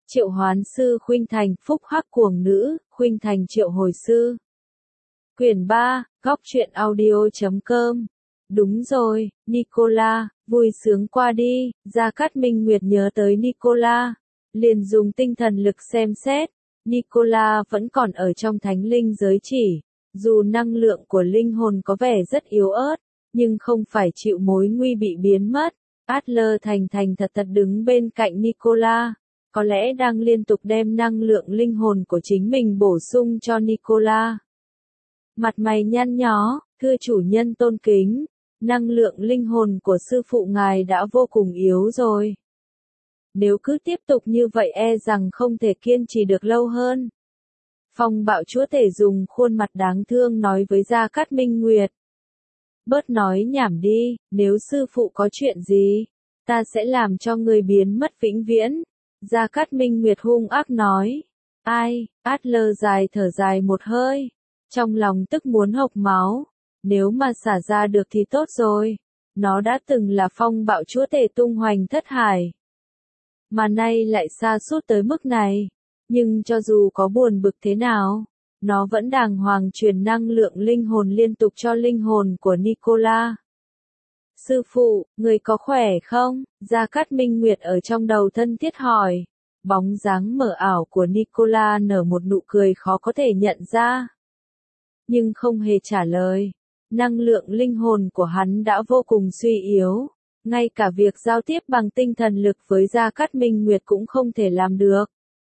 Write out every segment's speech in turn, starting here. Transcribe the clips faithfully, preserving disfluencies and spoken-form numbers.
Triệu hoán sư khuynh thành, phúc hắc cuồng nữ, khuynh thành triệu hồi sư. Quyển ba, góc truyện audio.com. Đúng rồi, Nicola, vui sướng qua đi, Gia Cát Minh Nguyệt nhớ tới Nicola, liền dùng tinh thần lực xem xét, Nicola vẫn còn ở trong thánh linh giới chỉ, dù năng lượng của linh hồn có vẻ rất yếu ớt, nhưng không phải chịu mối nguy bị biến mất. Adler thành thành thật thật đứng bên cạnh Nicola, có lẽ đang liên tục đem năng lượng linh hồn của chính mình bổ sung cho Nicola. Mặt mày nhăn nhó, thưa chủ nhân tôn kính, năng lượng linh hồn của sư phụ ngài đã vô cùng yếu rồi. Nếu cứ tiếp tục như vậy e rằng không thể kiên trì được lâu hơn. Phong bạo chúa tể dùng khuôn mặt đáng thương nói với Gia Cát Minh Nguyệt. Bớt nói nhảm đi, nếu sư phụ có chuyện gì, ta sẽ làm cho người biến mất vĩnh viễn. Gia Cát Minh Nguyệt hung ác nói. Ai, Adler dài thở dài một hơi, trong lòng tức muốn hộc máu, nếu mà xả ra được thì tốt rồi, nó đã từng là phong bạo chúa tể tung hoành thất hải. Mà nay lại sa sút tới mức này, nhưng cho dù có buồn bực thế nào, nó vẫn đàng hoàng truyền năng lượng linh hồn liên tục cho linh hồn của Nicola. Sư phụ, người có khỏe không? Gia Cát Minh Nguyệt ở trong đầu thân thiết hỏi. Bóng dáng mờ ảo của Nicola nở một nụ cười khó có thể nhận ra. Nhưng không hề trả lời. Năng lượng linh hồn của hắn đã vô cùng suy yếu. Ngay cả việc giao tiếp bằng tinh thần lực với Gia Cát Minh Nguyệt cũng không thể làm được.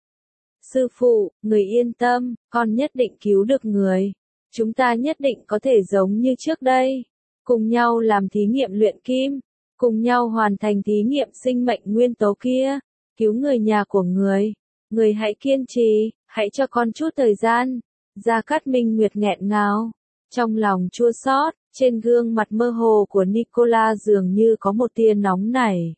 Sư phụ, người yên tâm, con nhất định cứu được người. Chúng ta nhất định có thể giống như trước đây. Cùng nhau làm thí nghiệm luyện kim. Cùng nhau hoàn thành thí nghiệm sinh mệnh nguyên tố kia. Cứu người nhà của người. Người hãy kiên trì, hãy cho con chút thời gian. Gia Cát Minh Nguyệt nghẹn ngào. Trong lòng chua xót, trên gương mặt mơ hồ của Nicola dường như có một tia nóng nảy.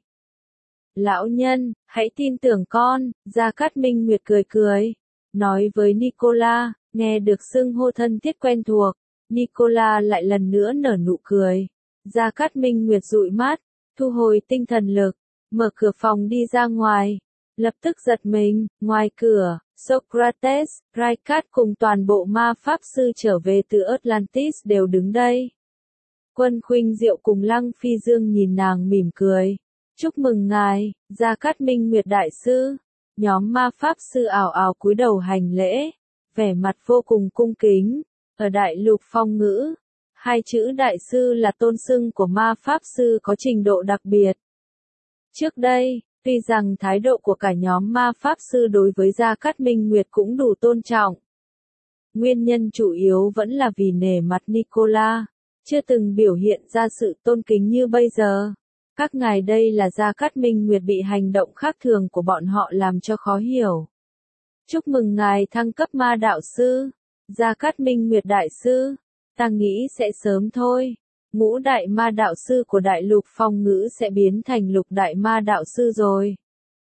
Lão nhân, hãy tin tưởng con, Gia Cát Minh Nguyệt cười cười. Nói với Nicola, nghe được xưng hô thân thiết quen thuộc. Nicola lại lần nữa nở nụ cười. Gia Cát Minh Nguyệt dụi mắt, thu hồi tinh thần lực, mở cửa phòng đi ra ngoài. Lập tức giật mình, ngoài cửa, Socrates, Raikat cùng toàn bộ ma pháp sư trở về từ Atlantis đều đứng đây. Quân Khuynh Diệu cùng Lăng Phi Dương nhìn nàng mỉm cười. Chúc mừng ngài, Gia Cát Minh Nguyệt đại sư. Nhóm ma pháp sư ảo ảo cúi đầu hành lễ, vẻ mặt vô cùng cung kính. Ở đại lục phong ngữ, hai chữ đại sư là tôn xưng của ma pháp sư có trình độ đặc biệt. Trước đây, tuy rằng thái độ của cả nhóm ma pháp sư đối với Gia Cát Minh Nguyệt cũng đủ tôn trọng. Nguyên nhân chủ yếu vẫn là vì nể mặt Nicola, chưa từng biểu hiện ra sự tôn kính như bây giờ. Các ngài đây là Gia Cát Minh Nguyệt bị hành động khác thường của bọn họ làm cho khó hiểu. Chúc mừng ngài thăng cấp ma đạo sư. Gia Cát Minh Nguyệt đại sư, ta nghĩ sẽ sớm thôi. Ngũ đại ma đạo sư của đại lục phong ngữ sẽ biến thành lục đại ma đạo sư rồi.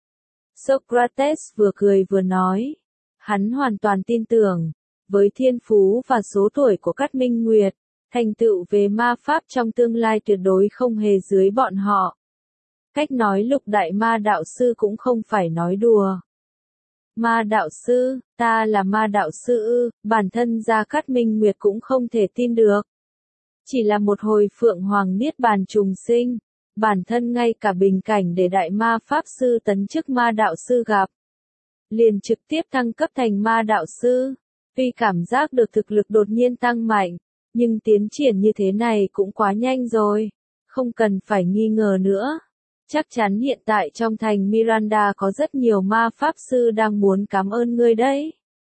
Socrates vừa cười vừa nói. Hắn hoàn toàn tin tưởng, với thiên phú và số tuổi của Cát Minh Nguyệt, thành tựu về ma pháp trong tương lai tuyệt đối không hề dưới bọn họ. Cách nói lục đại ma đạo sư cũng không phải nói đùa. Ma đạo sư, ta là ma đạo sư ư, bản thân Gia Cát Minh Nguyệt cũng không thể tin được. Chỉ là một hồi phượng hoàng niết bàn trùng sinh, bản thân ngay cả bình cảnh để đại ma pháp sư tấn chức ma đạo sư gặp. Liền trực tiếp thăng cấp thành ma đạo sư, tuy cảm giác được thực lực đột nhiên tăng mạnh, nhưng tiến triển như thế này cũng quá nhanh rồi, không cần phải nghi ngờ nữa. Chắc chắn hiện tại trong thành Miranda có rất nhiều ma pháp sư đang muốn cảm ơn ngươi đấy.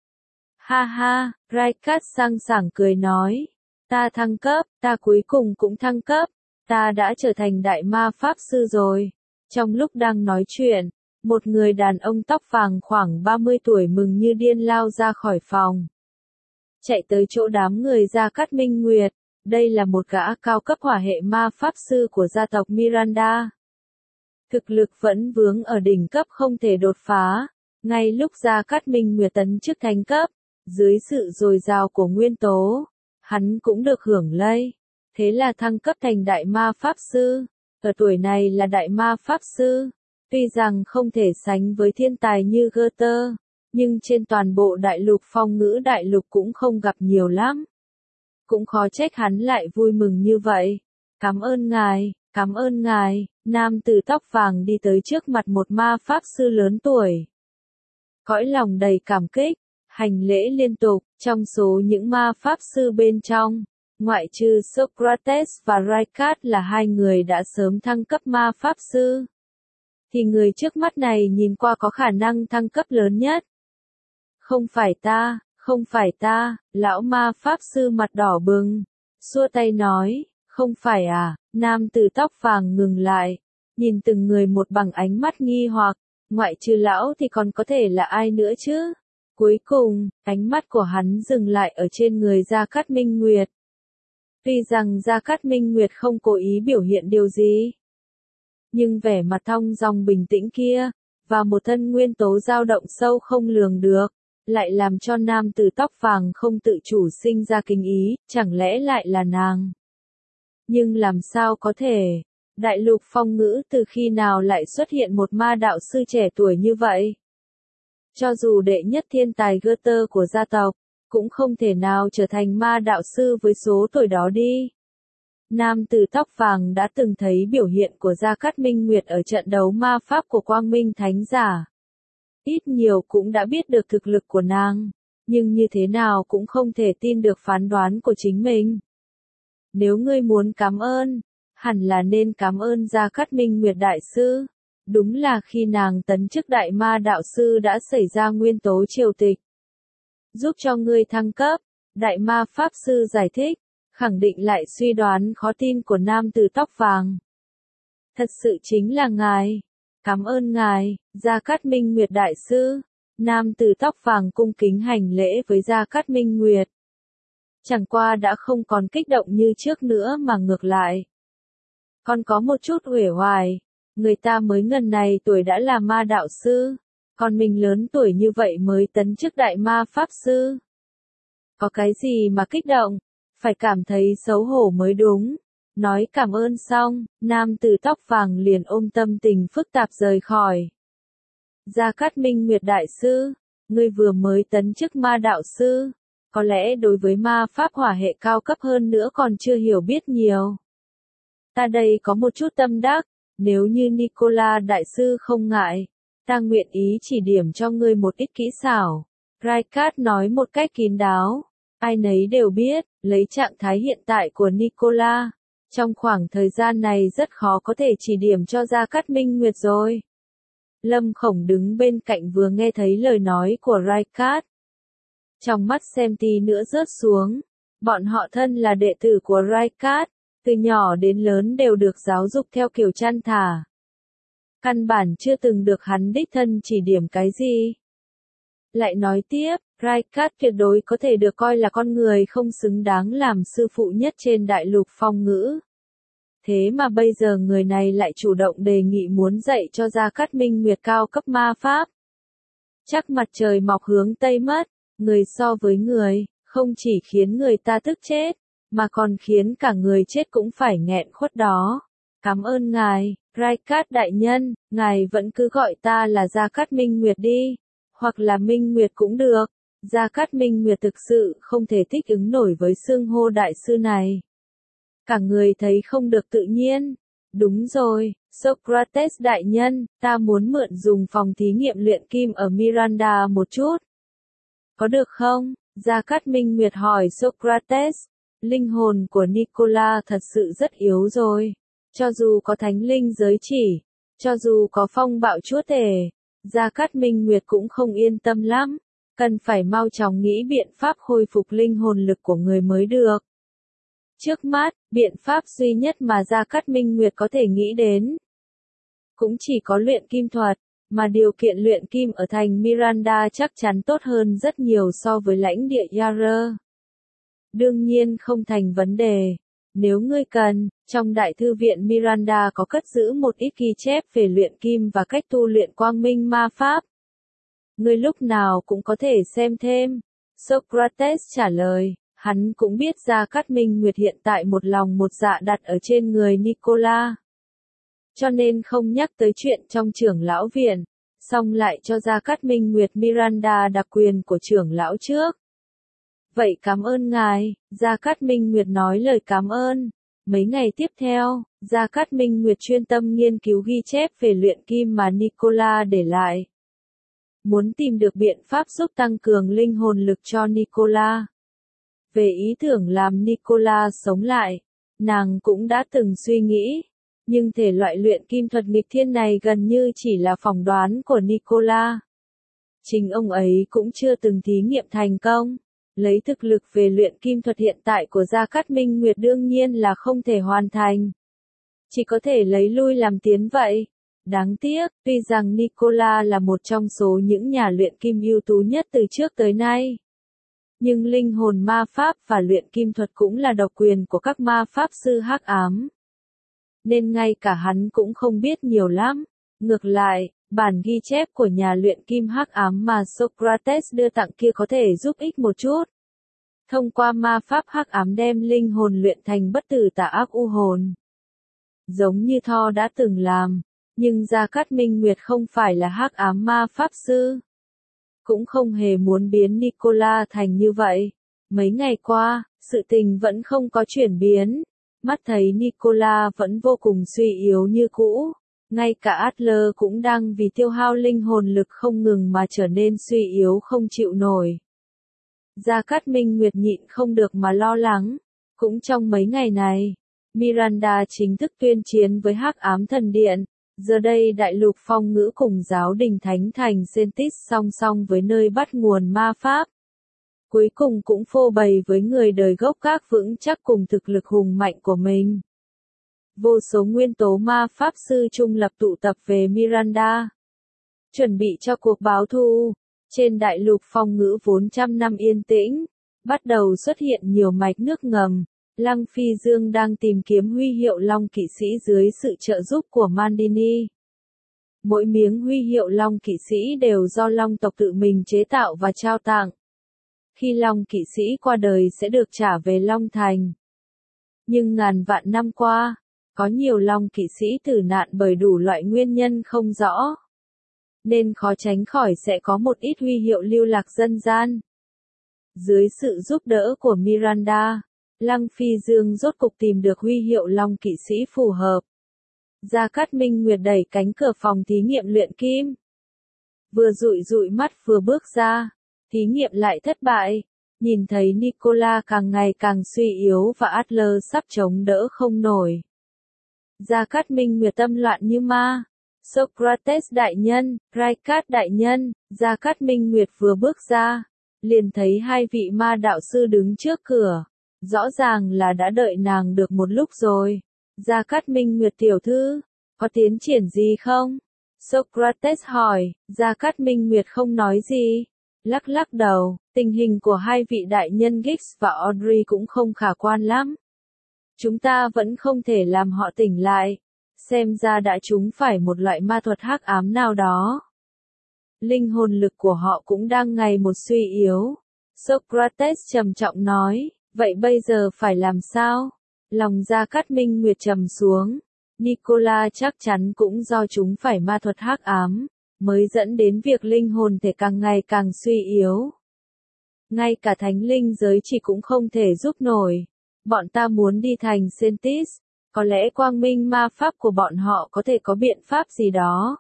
Ha ha, Raikat sang sảng cười nói. Ta thăng cấp, ta cuối cùng cũng thăng cấp. Ta đã trở thành đại ma pháp sư rồi. Trong lúc đang nói chuyện, một người đàn ông tóc vàng khoảng ba mươi tuổi mừng như điên lao ra khỏi phòng. Chạy tới chỗ đám người Gia Cát Minh Nguyệt. Đây là một gã cao cấp hỏa hệ ma pháp sư của gia tộc Miranda. Thực lực vẫn vướng ở đỉnh cấp không thể đột phá. Ngay lúc Gia Cát Minh Nguyệt tấn chức thánh cấp, dưới sự dồi dào của nguyên tố, hắn cũng được hưởng lây. Thế là thăng cấp thành đại ma pháp sư. Ở tuổi này là đại ma pháp sư. Tuy rằng không thể sánh với thiên tài như Goethe, nhưng trên toàn bộ đại lục phong ngữ đại lục cũng không gặp nhiều lắm. Cũng khó trách hắn lại vui mừng như vậy. Cảm ơn ngài, cảm ơn ngài, nam tử tóc vàng đi tới trước mặt một ma pháp sư lớn tuổi. Cõi lòng đầy cảm kích, hành lễ liên tục, trong số những ma pháp sư bên trong, ngoại trừ Socrates và Raikat là hai người đã sớm thăng cấp ma pháp sư, thì người trước mắt này nhìn qua có khả năng thăng cấp lớn nhất. Không phải ta, không phải ta, lão ma pháp sư mặt đỏ bừng, xua tay nói, không phải à, nam tử tóc vàng ngừng lại, nhìn từng người một bằng ánh mắt nghi hoặc, ngoại trừ lão thì còn có thể là ai nữa chứ? Cuối cùng, ánh mắt của hắn dừng lại ở trên người Gia Cát Minh Nguyệt. Tuy rằng Gia Cát Minh Nguyệt không cố ý biểu hiện điều gì, nhưng vẻ mặt thong dong bình tĩnh kia, và một thân nguyên tố dao động sâu không lường được, lại làm cho nam tử tóc vàng không tự chủ sinh ra kinh ý, chẳng lẽ lại là nàng? Nhưng làm sao có thể? Đại lục phong ngữ từ khi nào lại xuất hiện một ma đạo sư trẻ tuổi như vậy? Cho dù đệ nhất thiên tài Goethe của gia tộc, cũng không thể nào trở thành ma đạo sư với số tuổi đó đi. Nam tử tóc vàng đã từng thấy biểu hiện của Gia Cát Minh Nguyệt ở trận đấu ma pháp của Quang Minh Thánh Giả. Ít nhiều cũng đã biết được thực lực của nàng, nhưng như thế nào cũng không thể tin được phán đoán của chính mình. Nếu ngươi muốn cảm ơn, hẳn là nên cảm ơn Gia Cát Minh Nguyệt đại sư. Đúng là khi nàng tấn chức đại ma đạo sư đã xảy ra nguyên tố triều tịch. Giúp cho ngươi thăng cấp, đại ma pháp sư giải thích, khẳng định lại suy đoán khó tin của nam tử tóc vàng. Thật sự chính là ngài. Cảm ơn ngài, Gia Cát Minh Nguyệt đại sư. Nam tử tóc vàng cung kính hành lễ với Gia Cát Minh Nguyệt. Chẳng qua đã không còn kích động như trước nữa mà ngược lại. Còn có một chút uể oải. Người ta mới ngần này tuổi đã là ma đạo sư, còn mình lớn tuổi như vậy mới tấn chức đại ma pháp sư. Có cái gì mà kích động, phải cảm thấy xấu hổ mới đúng. Nói cảm ơn xong, nam tử tóc vàng liền ôm tâm tình phức tạp rời khỏi. Gia Cát Minh Nguyệt đại sư, ngươi vừa mới tấn chức ma đạo sư, có lẽ đối với ma pháp hỏa hệ cao cấp hơn nữa còn chưa hiểu biết nhiều. Ta đây có một chút tâm đắc. Nếu như Nicola đại sư không ngại, ta nguyện ý chỉ điểm cho ngươi một ít kỹ xảo. Raikat nói một cách kín đáo. Ai nấy đều biết, lấy trạng thái hiện tại của Nicola, trong khoảng thời gian này rất khó có thể chỉ điểm cho Gia Cát Minh Nguyệt rồi. Lâm Khổng đứng bên cạnh vừa nghe thấy lời nói của Raikat. Trong mắt xem tí nữa rớt xuống. Bọn họ thân là đệ tử của Raikat. Từ nhỏ đến lớn đều được giáo dục theo kiểu chăn thả. Căn bản chưa từng được hắn đích thân chỉ điểm cái gì. Lại nói tiếp, Raikat tuyệt đối có thể được coi là con người không xứng đáng làm sư phụ nhất trên đại lục phong ngữ. Thế mà bây giờ người này lại chủ động đề nghị muốn dạy cho Gia Cát Minh Nguyệt cao cấp ma pháp. Chắc mặt trời mọc hướng Tây mất, người so với người, không chỉ khiến người ta tức chết, mà còn khiến cả người chết cũng phải nghẹn khuất đó. Cảm ơn ngài, Raikat đại nhân, ngài vẫn cứ gọi ta là Gia Cát Minh Nguyệt đi, hoặc là Minh Nguyệt cũng được. Gia Cát Minh Nguyệt thực sự không thể thích ứng nổi với xưng hô đại sư này. Cả người thấy không được tự nhiên. Đúng rồi, Socrates đại nhân, ta muốn mượn dùng phòng thí nghiệm luyện kim ở Miranda một chút. Có được không? Gia Cát Minh Nguyệt hỏi Socrates. Linh hồn của Nicola thật sự rất yếu rồi. Cho dù có thánh linh giới chỉ, cho dù có phong bạo chúa tể, Gia Cát Minh Nguyệt cũng không yên tâm lắm. Cần phải mau chóng nghĩ biện pháp khôi phục linh hồn lực của người mới được. Trước mắt, biện pháp duy nhất mà Gia Cát Minh Nguyệt có thể nghĩ đến cũng chỉ có luyện kim thuật, mà điều kiện luyện kim ở thành Miranda chắc chắn tốt hơn rất nhiều so với lãnh địa Yara. Đương nhiên không thành vấn đề. Nếu ngươi cần, trong đại thư viện Miranda có cất giữ một ít ghi chép về luyện kim và cách tu luyện quang minh ma pháp. Ngươi lúc nào cũng có thể xem thêm. Socrates trả lời, hắn cũng biết Gia Cát Minh Nguyệt hiện tại một lòng một dạ đặt ở trên người Nicola. cho nên không nhắc tới chuyện trong trưởng lão viện, xong lại cho Gia Cát Minh Nguyệt Miranda đặc quyền của trưởng lão trước. Vậy cảm ơn ngài, Gia Cát Minh Nguyệt nói lời cảm ơn. Mấy ngày tiếp theo, Gia Cát Minh Nguyệt chuyên tâm nghiên cứu ghi chép về luyện kim mà Nicola để lại. Muốn tìm được biện pháp giúp tăng cường linh hồn lực cho Nicola. Về ý tưởng làm Nicola sống lại, nàng cũng đã từng suy nghĩ, nhưng thể loại luyện kim thuật nghịch thiên này gần như chỉ là phỏng đoán của Nicola. Chính ông ấy cũng chưa từng thí nghiệm thành công. Lấy thực lực về luyện kim thuật hiện tại của Gia Cát Minh Nguyệt đương nhiên là không thể hoàn thành. Chỉ có thể lấy lui làm tiến vậy. Đáng tiếc, tuy rằng Nicola là một trong số những nhà luyện kim ưu tú nhất từ trước tới nay. Nhưng linh hồn ma pháp và luyện kim thuật cũng là độc quyền của các ma pháp sư hắc ám. Nên ngay cả hắn cũng không biết nhiều lắm. Ngược lại, bản ghi chép của nhà luyện kim hắc ám mà Socrates đưa tặng kia có thể giúp ích một chút. Thông qua ma pháp hắc ám đem linh hồn luyện thành bất tử tà ác u hồn. Giống như Thor đã từng làm, nhưng Gia Cát Minh Nguyệt không phải là hắc ám ma pháp sư. Cũng không hề muốn biến Nicola thành như vậy. Mấy ngày qua, sự tình vẫn không có chuyển biến. Mắt thấy Nicola vẫn vô cùng suy yếu như cũ. Ngay cả Adler cũng đang vì tiêu hao linh hồn lực không ngừng mà trở nên suy yếu không chịu nổi. Gia Cát Minh Nguyệt nhịn không được mà lo lắng. Cũng trong mấy ngày này, Miranda chính thức tuyên chiến với hắc ám thần điện. Giờ đây đại lục phong ngữ cùng giáo đình thánh thành Sentis song song với nơi bắt nguồn ma pháp. Cuối cùng cũng phô bày với người đời gốc gác vững chắc cùng thực lực hùng mạnh của mình. Vô số nguyên tố ma pháp sư trung lập tụ tập về Miranda. Chuẩn bị cho cuộc báo thù. Trên đại lục phong ngữ vốn trăm năm yên tĩnh, bắt đầu xuất hiện nhiều mạch nước ngầm. Lăng Phi Dương đang tìm kiếm huy hiệu Long Kỵ Sĩ dưới sự trợ giúp của Mandini. Mỗi miếng huy hiệu Long Kỵ Sĩ đều do Long tộc tự mình chế tạo và trao tặng. Khi Long Kỵ Sĩ qua đời sẽ được trả về Long Thành. Nhưng ngàn vạn năm qua, có nhiều Long Kỵ Sĩ tử nạn bởi đủ loại nguyên nhân không rõ. Nên khó tránh khỏi sẽ có một ít huy hiệu lưu lạc dân gian. Dưới sự giúp đỡ của Miranda, Lăng Phi Dương rốt cục tìm được huy hiệu Long Kỵ Sĩ phù hợp. Gia Cát Minh Nguyệt đẩy cánh cửa phòng thí nghiệm luyện kim. Vừa dụi dụi mắt vừa bước ra, thí nghiệm lại thất bại. Nhìn thấy Nicola càng ngày càng suy yếu và Adler sắp chống đỡ không nổi. Gia Cát Minh Nguyệt tâm loạn như ma. Socrates đại nhân, Raikat đại nhân, Gia Cát Minh Nguyệt vừa bước ra, liền thấy hai vị ma đạo sư đứng trước cửa. Rõ ràng là đã đợi nàng được một lúc rồi. Gia Cát Minh Nguyệt tiểu thư, có tiến triển gì không? Socrates hỏi. Gia Cát Minh Nguyệt không nói gì. Lắc lắc đầu, tình hình của hai vị đại nhân Gix và Audrey cũng không khả quan lắm. Chúng ta vẫn không thể làm họ tỉnh lại. Xem ra đã trúng phải một loại ma thuật hắc ám nào đó. Linh hồn lực của họ cũng đang ngày một suy yếu. Socrates trầm trọng nói, vậy bây giờ phải làm sao? Lòng Gia Cát Minh Nguyệt trầm xuống. Nicola chắc chắn cũng do chúng phải ma thuật hắc ám, mới dẫn đến việc linh hồn thể càng ngày càng suy yếu. Ngay cả thánh linh giới chỉ cũng không thể giúp nổi. Bọn ta muốn đi thành Sentis. Có lẽ quang minh ma pháp của bọn họ có thể có biện pháp gì đó.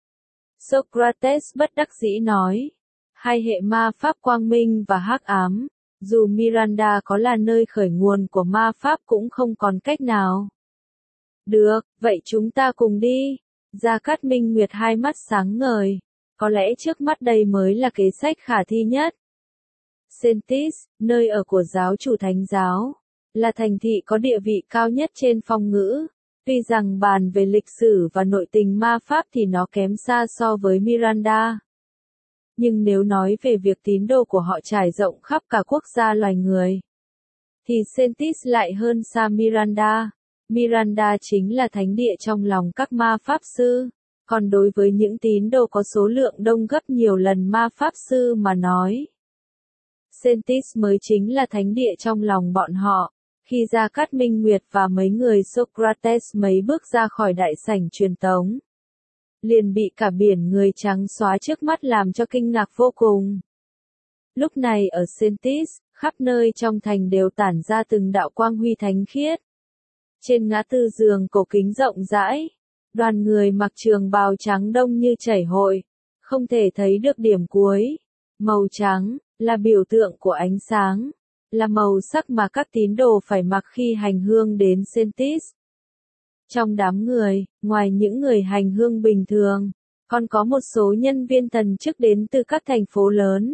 Socrates bất đắc dĩ nói. Hai hệ ma pháp quang minh và hắc ám, dù Miranda có là nơi khởi nguồn của ma pháp cũng không còn cách nào. Được, vậy chúng ta cùng đi. Gia Cát Minh Nguyệt hai mắt sáng ngời. Có lẽ trước mắt đây mới là kế sách khả thi nhất. Sentis, nơi ở của giáo chủ thánh giáo, là thành thị có địa vị cao nhất trên phong ngữ. Tuy rằng bàn về lịch sử và nội tình ma pháp thì nó kém xa so với Miranda. Nhưng nếu nói về việc tín đồ của họ trải rộng khắp cả quốc gia loài người, thì Sentis lại hơn xa Miranda. Miranda chính là thánh địa trong lòng các ma pháp sư. Còn đối với những tín đồ có số lượng đông gấp nhiều lần ma pháp sư mà nói, Sentis mới chính là thánh địa trong lòng bọn họ. Khi Gia Cát Minh Nguyệt và mấy người Socrates mấy bước ra khỏi đại sảnh truyền tống, liền bị cả biển người trắng xóa trước mắt làm cho kinh ngạc vô cùng. Lúc này ở Sentis, khắp nơi trong thành đều tản ra từng đạo quang huy thánh khiết. Trên ngã tư giường cổ kính rộng rãi, đoàn người mặc trường bào trắng đông như chảy hội, không thể thấy được điểm cuối. Màu trắng là biểu tượng của ánh sáng, là màu sắc mà các tín đồ phải mặc khi hành hương đến Sentis. Trong đám người, ngoài những người hành hương bình thường, còn có một số nhân viên thần chức đến từ các thành phố lớn.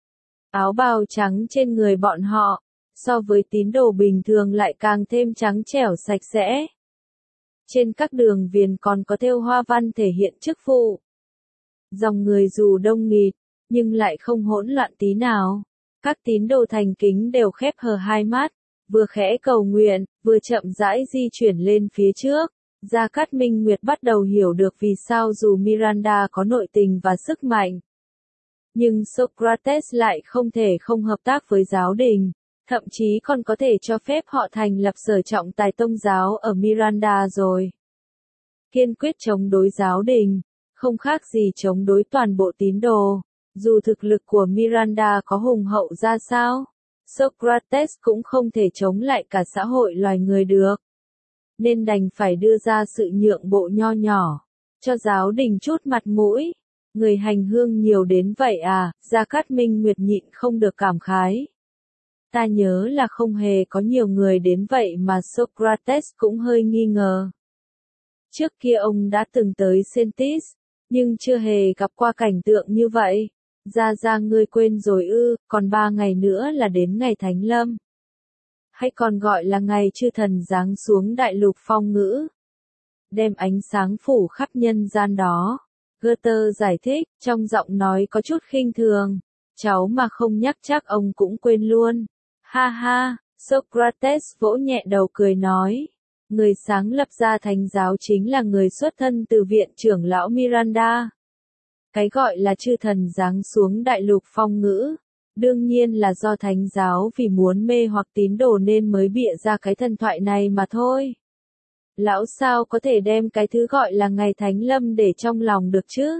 Áo bào trắng trên người bọn họ, so với tín đồ bình thường lại càng thêm trắng trẻo sạch sẽ. Trên các đường viền còn có thêu hoa văn thể hiện chức vụ. Dòng người dù đông nghịt, nhưng lại không hỗn loạn tí nào. Các tín đồ thành kính đều khép hờ hai mắt, vừa khẽ cầu nguyện, vừa chậm rãi di chuyển lên phía trước. Gia Cát Minh Nguyệt bắt đầu hiểu được vì sao dù Miranda có nội tình và sức mạnh, nhưng Socrates lại không thể không hợp tác với giáo đình, thậm chí còn có thể cho phép họ thành lập sở trọng tài tông giáo ở Miranda rồi. Kiên quyết chống đối giáo đình, không khác gì chống đối toàn bộ tín đồ. Dù thực lực của Miranda có hùng hậu ra sao, Socrates cũng không thể chống lại cả xã hội loài người được. Nên đành phải đưa ra sự nhượng bộ nho nhỏ, cho giáo đình chút mặt mũi. Người hành hương nhiều đến vậy à, Gia Cát Minh Nguyệt nhịn không được cảm khái. Ta nhớ là không hề có nhiều người đến vậy mà Socrates cũng hơi nghi ngờ. Trước kia ông đã từng tới Sentis, nhưng chưa hề gặp qua cảnh tượng như vậy. Gia Gia ngươi quên rồi ư, còn ba ngày nữa là đến ngày Thánh Lâm. Hay còn gọi là ngày chư thần giáng xuống đại lục phong ngữ. Đem ánh sáng phủ khắp nhân gian đó. Goethe giải thích, trong giọng nói có chút khinh thường. Cháu mà không nhắc chắc ông cũng quên luôn. Ha ha, Socrates vỗ nhẹ đầu cười nói. Người sáng lập ra thánh giáo chính là người xuất thân từ viện trưởng lão Miranda. Cái gọi là chư thần giáng xuống đại lục phong ngữ, đương nhiên là do thánh giáo vì muốn mê hoặc tín đồ nên mới bịa ra cái thần thoại này mà thôi. Lão sao có thể đem cái thứ gọi là ngày Thánh Lâm để trong lòng được chứ?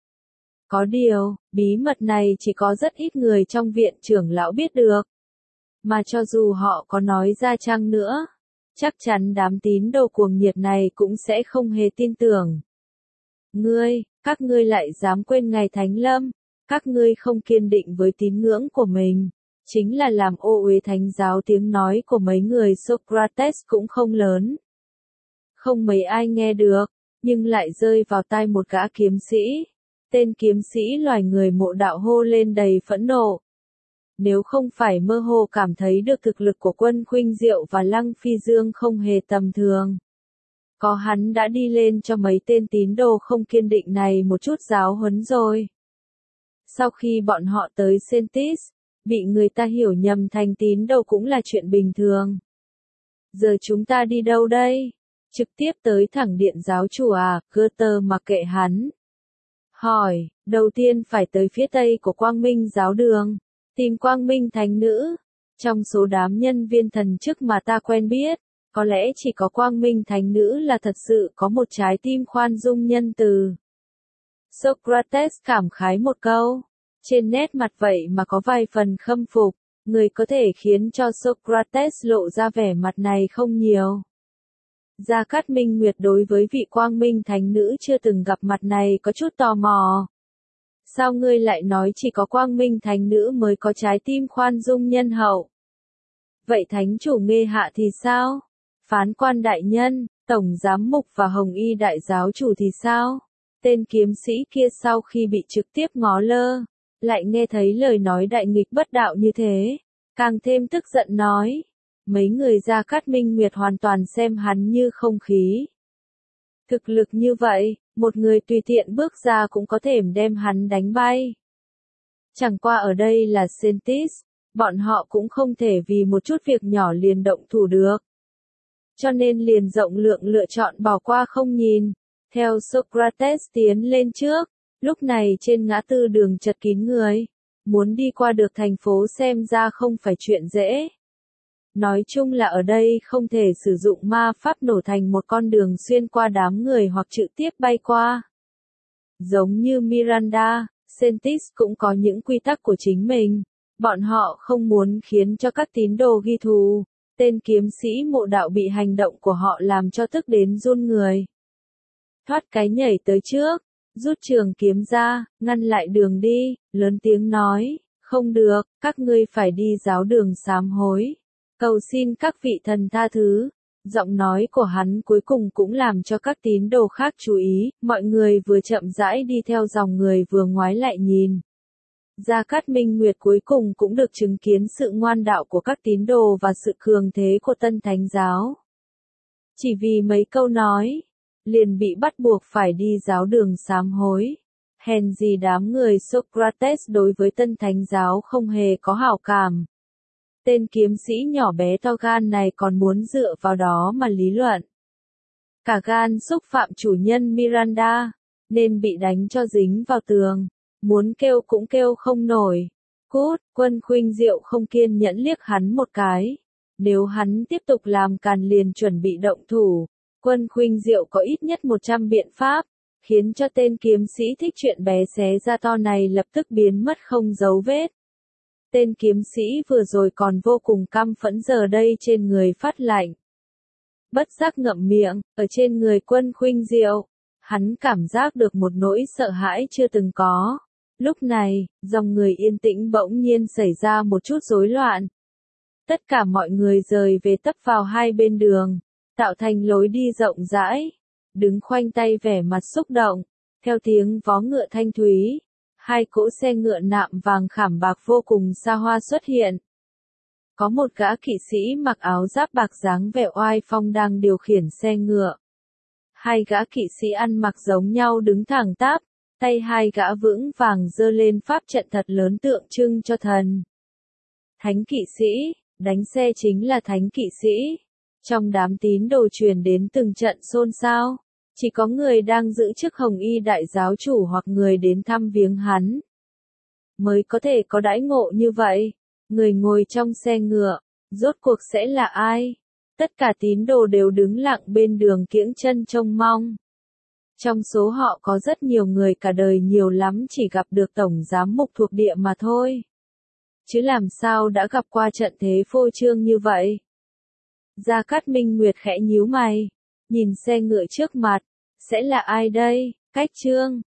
Có điều, bí mật này chỉ có rất ít người trong viện trưởng lão biết được. Mà cho dù họ có nói ra chăng nữa, chắc chắn đám tín đồ cuồng nhiệt này cũng sẽ không hề tin tưởng. Ngươi, các ngươi lại dám quên ngày Thánh Lâm, các ngươi không kiên định với tín ngưỡng của mình, chính là làm ô uế thánh giáo. Tiếng nói của mấy người Socrates cũng không lớn. Không mấy ai nghe được, nhưng lại rơi vào tai một gã kiếm sĩ. Tên kiếm sĩ loài người Mộ Đạo hô lên đầy phẫn nộ. Nếu không phải mơ hồ cảm thấy được thực lực của Quân Khuynh Diệu và Lăng Phi Dương không hề tầm thường, có hắn đã đi lên cho mấy tên tín đồ không kiên định này một chút giáo huấn rồi. Sau khi bọn họ tới Sentis, bị người ta hiểu nhầm thành tín đồ cũng là chuyện bình thường. Giờ chúng ta đi đâu đây? Trực tiếp tới thẳng điện giáo chủ à? Goethe mặc kệ hắn. Hỏi, đầu tiên phải tới phía tây của Quang Minh giáo đường, tìm Quang Minh thánh nữ. Trong số đám nhân viên thần chức mà ta quen biết, có lẽ chỉ có Quang Minh thánh nữ là thật sự có một trái tim khoan dung nhân từ. Socrates cảm khái một câu. Trên nét mặt vậy mà có vài phần khâm phục, người có thể khiến cho Socrates lộ ra vẻ mặt này không nhiều. Gia Cát Minh Nguyệt đối với vị Quang Minh thánh nữ chưa từng gặp mặt này có chút tò mò. Sao ngươi lại nói chỉ có Quang Minh thánh nữ mới có trái tim khoan dung nhân hậu? Vậy thánh chủ Nghê Hạ thì sao? Phán quan đại nhân, tổng giám mục và Hồng Y đại giáo chủ thì sao? Tên kiếm sĩ kia sau khi bị trực tiếp ngó lơ, lại nghe thấy lời nói đại nghịch bất đạo như thế, càng thêm tức giận nói. Mấy người Gia Cát Minh Nguyệt hoàn toàn xem hắn như không khí. Thực lực như vậy, một người tùy tiện bước ra cũng có thể đem hắn đánh bay. Chẳng qua ở đây là Sentis, bọn họ cũng không thể vì một chút việc nhỏ liền động thủ được. Cho nên liền rộng lượng lựa chọn bỏ qua không nhìn. Theo Socrates tiến lên trước, lúc này trên ngã tư đường chật kín người. Muốn đi qua được thành phố xem ra không phải chuyện dễ. Nói chung là ở đây không thể sử dụng ma pháp nổ thành một con đường xuyên qua đám người hoặc trực tiếp bay qua. Giống như Miranda, Sentis cũng có những quy tắc của chính mình. Bọn họ không muốn khiến cho các tín đồ ghi thù. Tên kiếm sĩ mộ đạo bị hành động của họ làm cho tức đến run người. Thoát cái nhảy tới trước, rút trường kiếm ra, ngăn lại đường đi, lớn tiếng nói, không được, các ngươi phải đi giáo đường sám hối. Cầu xin các vị thần tha thứ. Giọng nói của hắn cuối cùng cũng làm cho các tín đồ khác chú ý, mọi người vừa chậm rãi đi theo dòng người vừa ngoái lại nhìn. Gia Cát Minh Nguyệt cuối cùng cũng được chứng kiến sự ngoan đạo của các tín đồ và sự cường thế của Tân Thánh giáo. Chỉ vì mấy câu nói, liền bị bắt buộc phải đi giáo đường sám hối. Hèn gì đám người Socrates đối với Tân Thánh giáo không hề có hảo cảm. Tên kiếm sĩ nhỏ bé to gan này còn muốn dựa vào đó mà lý luận. Cả gan xúc phạm chủ nhân Miranda, nên bị đánh cho dính vào tường. Muốn kêu cũng kêu không nổi. Cút, Quân Khuynh Diệu không kiên nhẫn liếc hắn một cái. Nếu hắn tiếp tục làm càn liền chuẩn bị động thủ. Quân Khuynh Diệu có ít nhất một trăm biện pháp, khiến cho tên kiếm sĩ thích chuyện bé xé ra to này lập tức biến mất không dấu vết. Tên kiếm sĩ vừa rồi còn vô cùng căm phẫn giờ đây trên người phát lạnh. Bất giác ngậm miệng, ở trên người Quân Khuynh Diệu, hắn cảm giác được một nỗi sợ hãi chưa từng có. Lúc này, dòng người yên tĩnh bỗng nhiên xảy ra một chút rối loạn. Tất cả mọi người rời về tấp vào hai bên đường, tạo thành lối đi rộng rãi, đứng khoanh tay vẻ mặt xúc động, theo tiếng vó ngựa thanh thúy. Hai cỗ xe ngựa nạm vàng khảm bạc vô cùng xa hoa xuất hiện. Có một gã kỵ sĩ mặc áo giáp bạc dáng vẻ oai phong đang điều khiển xe ngựa. Hai gã kỵ sĩ ăn mặc giống nhau đứng thẳng tắp, tay hai gã vững vàng giơ lên pháp trận thật lớn tượng trưng cho thần. Thánh kỵ sĩ, đánh xe chính là thánh kỵ sĩ. Trong đám tín đồ truyền đến từng trận xôn xao. Chỉ có người đang giữ chức Hồng Y đại giáo chủ hoặc người đến thăm viếng hắn mới có thể có đãi ngộ như vậy. Người ngồi trong xe ngựa, rốt cuộc sẽ là ai? Tất cả tín đồ đều đứng lặng bên đường kiễng chân trông mong. Trong số họ có rất nhiều người cả đời nhiều lắm chỉ gặp được tổng giám mục thuộc địa mà thôi. Chứ làm sao đã gặp qua trận thế phô trương như vậy? Gia Cát Minh Nguyệt khẽ nhíu mày, nhìn xe ngựa trước mặt, sẽ là ai đây? Cách Trương,